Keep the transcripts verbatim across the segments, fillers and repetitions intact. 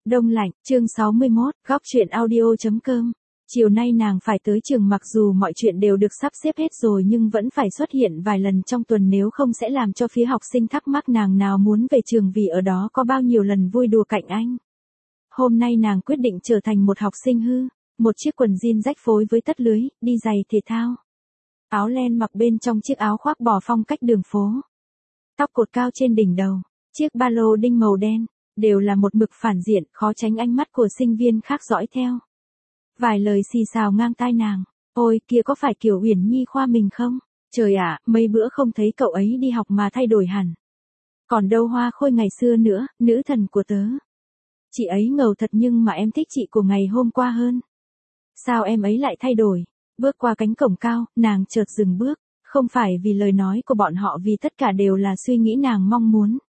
Đông lạnh, chương sáu mươi mốt, góc truyện audio.com. Chiều nay nàng phải tới trường mặc dù mọi chuyện đều được sắp xếp hết rồi nhưng vẫn phải xuất hiện vài lần trong tuần nếu không sẽ làm cho phía học sinh thắc mắc nàng nào muốn về trường vì ở đó có bao nhiêu lần vui đùa cạnh anh. Hôm nay nàng quyết định trở thành một học sinh hư, một chiếc quần jean rách phối với tất lưới, đi giày thể thao. Áo len mặc bên trong chiếc áo khoác bò phong cách đường phố. Tóc cột cao trên đỉnh đầu, chiếc ba lô đinh màu đen, đều là một mực phản diện, khó tránh ánh mắt của sinh viên khác dõi theo. Vài lời xì xào ngang tai nàng, ôi kia có phải Kiều Uyển Nhi khoa mình không? Trời ạ, mấy bữa không thấy cậu ấy đi học mà thay đổi hẳn. Còn đâu Hoa Khôi ngày xưa nữa, nữ thần của tớ. Chị ấy ngầu thật nhưng mà em thích chị của ngày hôm qua hơn. Sao em ấy lại thay đổi? Bước qua cánh cổng cao, nàng chợt dừng bước, không phải vì lời nói của bọn họ vì tất cả đều là suy nghĩ nàng mong muốn.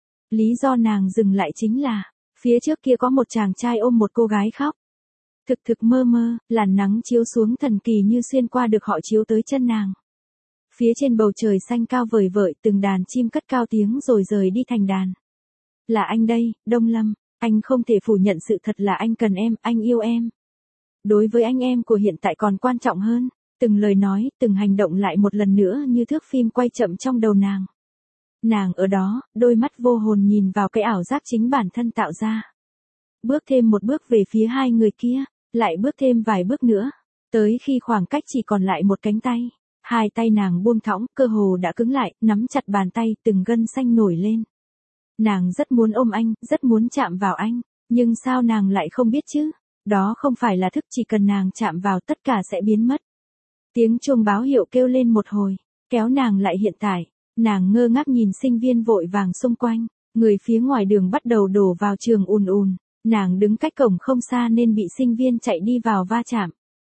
Lý do nàng dừng lại chính là, phía trước kia có một chàng trai ôm một cô gái khóc. Thực thực mơ mơ, làn nắng chiếu xuống thần kỳ như xuyên qua được họ chiếu tới chân nàng. Phía trên bầu trời xanh cao vời vợi từng đàn chim cất cao tiếng rồi rời đi thành đàn. Là anh đây, Đông Lâm, anh không thể phủ nhận sự thật là anh cần em, anh yêu em. Đối với anh em của hiện tại còn quan trọng hơn, từng lời nói, từng hành động lại một lần nữa như thước phim quay chậm trong đầu nàng. Nàng ở đó, đôi mắt vô hồn nhìn vào cái ảo giác chính bản thân tạo ra. Bước thêm một bước về phía hai người kia, lại bước thêm vài bước nữa, tới khi khoảng cách chỉ còn lại một cánh tay. Hai tay nàng buông thõng, cơ hồ đã cứng lại, nắm chặt bàn tay, từng gân xanh nổi lên. Nàng rất muốn ôm anh, rất muốn chạm vào anh, nhưng sao nàng lại không biết chứ? Đó không phải là thức, chỉ cần nàng chạm vào tất cả sẽ biến mất. Tiếng chuông báo hiệu kêu lên một hồi, kéo nàng lại hiện tại. Nàng ngơ ngác nhìn sinh viên vội vàng xung quanh, người phía ngoài đường bắt đầu đổ vào trường ùn ùn, nàng đứng cách cổng không xa nên bị sinh viên chạy đi vào va chạm.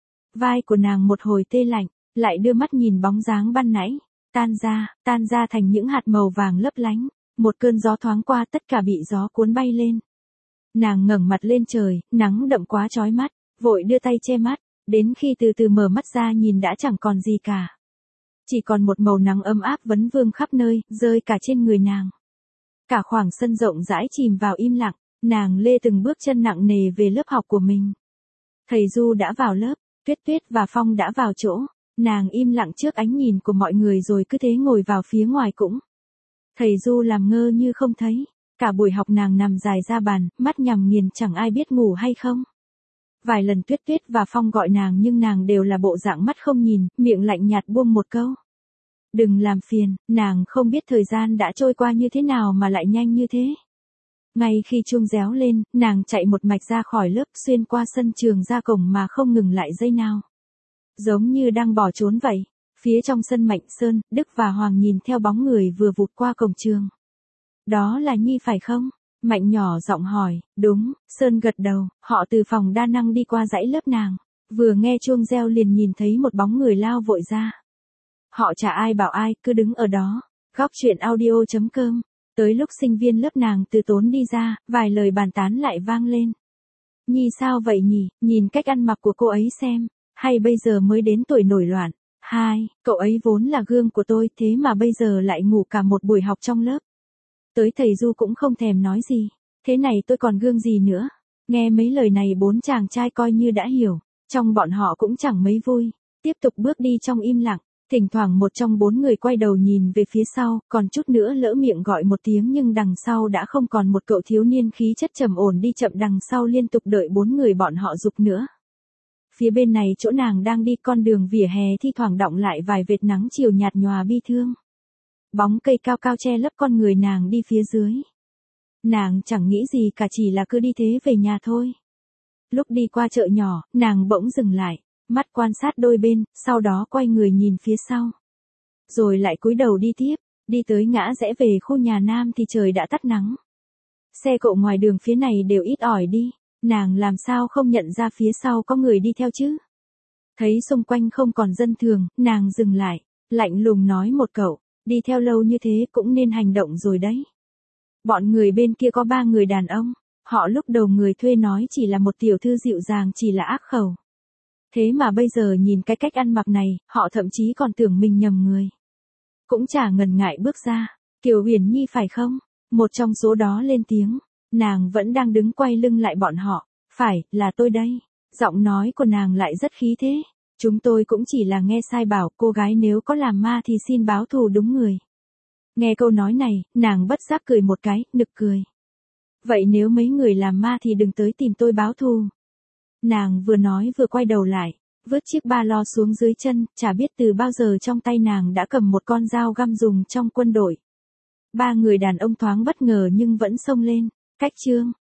Vai của nàng một hồi tê lạnh, lại đưa mắt nhìn bóng dáng ban nãy, tan ra, tan ra thành những hạt màu vàng lấp lánh, một cơn gió thoáng qua tất cả bị gió cuốn bay lên. Nàng ngẩng mặt lên trời, nắng đậm quá chói mắt, vội đưa tay che mắt, đến khi từ từ mở mắt ra nhìn đã chẳng còn gì cả. Chỉ còn một màu nắng ấm áp vấn vương khắp nơi, rơi cả trên người nàng. Cả khoảng sân rộng rãi chìm vào im lặng, nàng lê từng bước chân nặng nề về lớp học của mình. Thầy Du đã vào lớp, Tuyết Tuyết và Phong đã vào chỗ, nàng im lặng trước ánh nhìn của mọi người rồi cứ thế ngồi vào phía ngoài cũng. Thầy Du làm ngơ như không thấy, cả buổi học nàng nằm dài ra bàn, mắt nhắm nghiền chẳng ai biết ngủ hay không. Vài lần Tuyết Tuyết và Phong gọi nàng nhưng nàng đều là bộ dạng mắt không nhìn, miệng lạnh nhạt buông một câu. Đừng làm phiền, nàng không biết thời gian đã trôi qua như thế nào mà lại nhanh như thế. Ngay khi chuông réo lên, nàng chạy một mạch ra khỏi lớp xuyên qua sân trường ra cổng mà không ngừng lại giây nào. Giống như đang bỏ trốn vậy, phía trong sân Mạnh Sơn, Đức và Hoàng nhìn theo bóng người vừa vụt qua cổng trường. Đó là Nhi phải không? Mạnh nhỏ giọng hỏi, đúng, Sơn gật đầu, họ từ phòng đa năng đi qua dãy lớp nàng, vừa nghe chuông reo liền nhìn thấy một bóng người lao vội ra. Họ chả ai bảo ai, cứ đứng ở đó. Góc truyện audio.com. Tới lúc sinh viên lớp nàng từ tốn đi ra, vài lời bàn tán lại vang lên. Nhi sao vậy nhỉ, nhìn cách ăn mặc của cô ấy xem, hay bây giờ mới đến tuổi nổi loạn. Hai, cậu ấy vốn là gương của tôi thế mà bây giờ lại ngủ cả một buổi học trong lớp. Tới thầy Du cũng không thèm nói gì, thế này tôi còn gương gì nữa. Nghe mấy lời này bốn chàng trai coi như đã hiểu, trong bọn họ cũng chẳng mấy vui, tiếp tục bước đi trong im lặng. Thỉnh thoảng một trong bốn người quay đầu nhìn về phía sau, còn chút nữa lỡ miệng gọi một tiếng nhưng đằng sau đã không còn một cậu thiếu niên khí chất trầm ổn đi chậm đằng sau liên tục đợi bốn người bọn họ giục nữa. Phía bên này chỗ nàng đang đi con đường vỉa hè thi thoảng đọng lại vài vệt nắng chiều nhạt nhòa bi thương. Bóng cây cao cao che lấp con người nàng đi phía dưới. Nàng chẳng nghĩ gì cả chỉ là cứ đi thế về nhà thôi. Lúc đi qua chợ nhỏ, nàng bỗng dừng lại. Mắt quan sát đôi bên, sau đó quay người nhìn phía sau. Rồi lại cúi đầu đi tiếp, đi tới ngã rẽ về khu nhà Nam thì trời đã tắt nắng. Xe cộ ngoài đường phía này đều ít ỏi đi, nàng làm sao không nhận ra phía sau có người đi theo chứ. Thấy xung quanh không còn dân thường, nàng dừng lại, lạnh lùng nói một câu, đi theo lâu như thế cũng nên hành động rồi đấy. Bọn người bên kia có ba người đàn ông, họ lúc đầu người thuê nói chỉ là một tiểu thư dịu dàng chỉ là ác khẩu. Thế mà bây giờ nhìn cái cách ăn mặc này, họ thậm chí còn tưởng mình nhầm người. Cũng chả ngần ngại bước ra, Kiều Uyển Nhi phải không? Một trong số đó lên tiếng, Nàng vẫn đang đứng quay lưng lại bọn họ. Phải, là tôi đây. Giọng nói của nàng lại rất khí thế. Chúng tôi cũng chỉ là nghe sai bảo, cô gái nếu có làm ma thì xin báo thù đúng người. Nghe câu nói này, nàng bất giác cười một cái, nực cười. Vậy nếu mấy người làm ma thì đừng tới tìm tôi báo thù. Nàng vừa nói vừa quay đầu lại, vứt chiếc ba lo xuống dưới chân, chả biết từ bao giờ trong tay nàng đã cầm một con dao găm dùng trong quân đội. Ba người đàn ông thoáng bất ngờ nhưng vẫn xông lên. Cách chương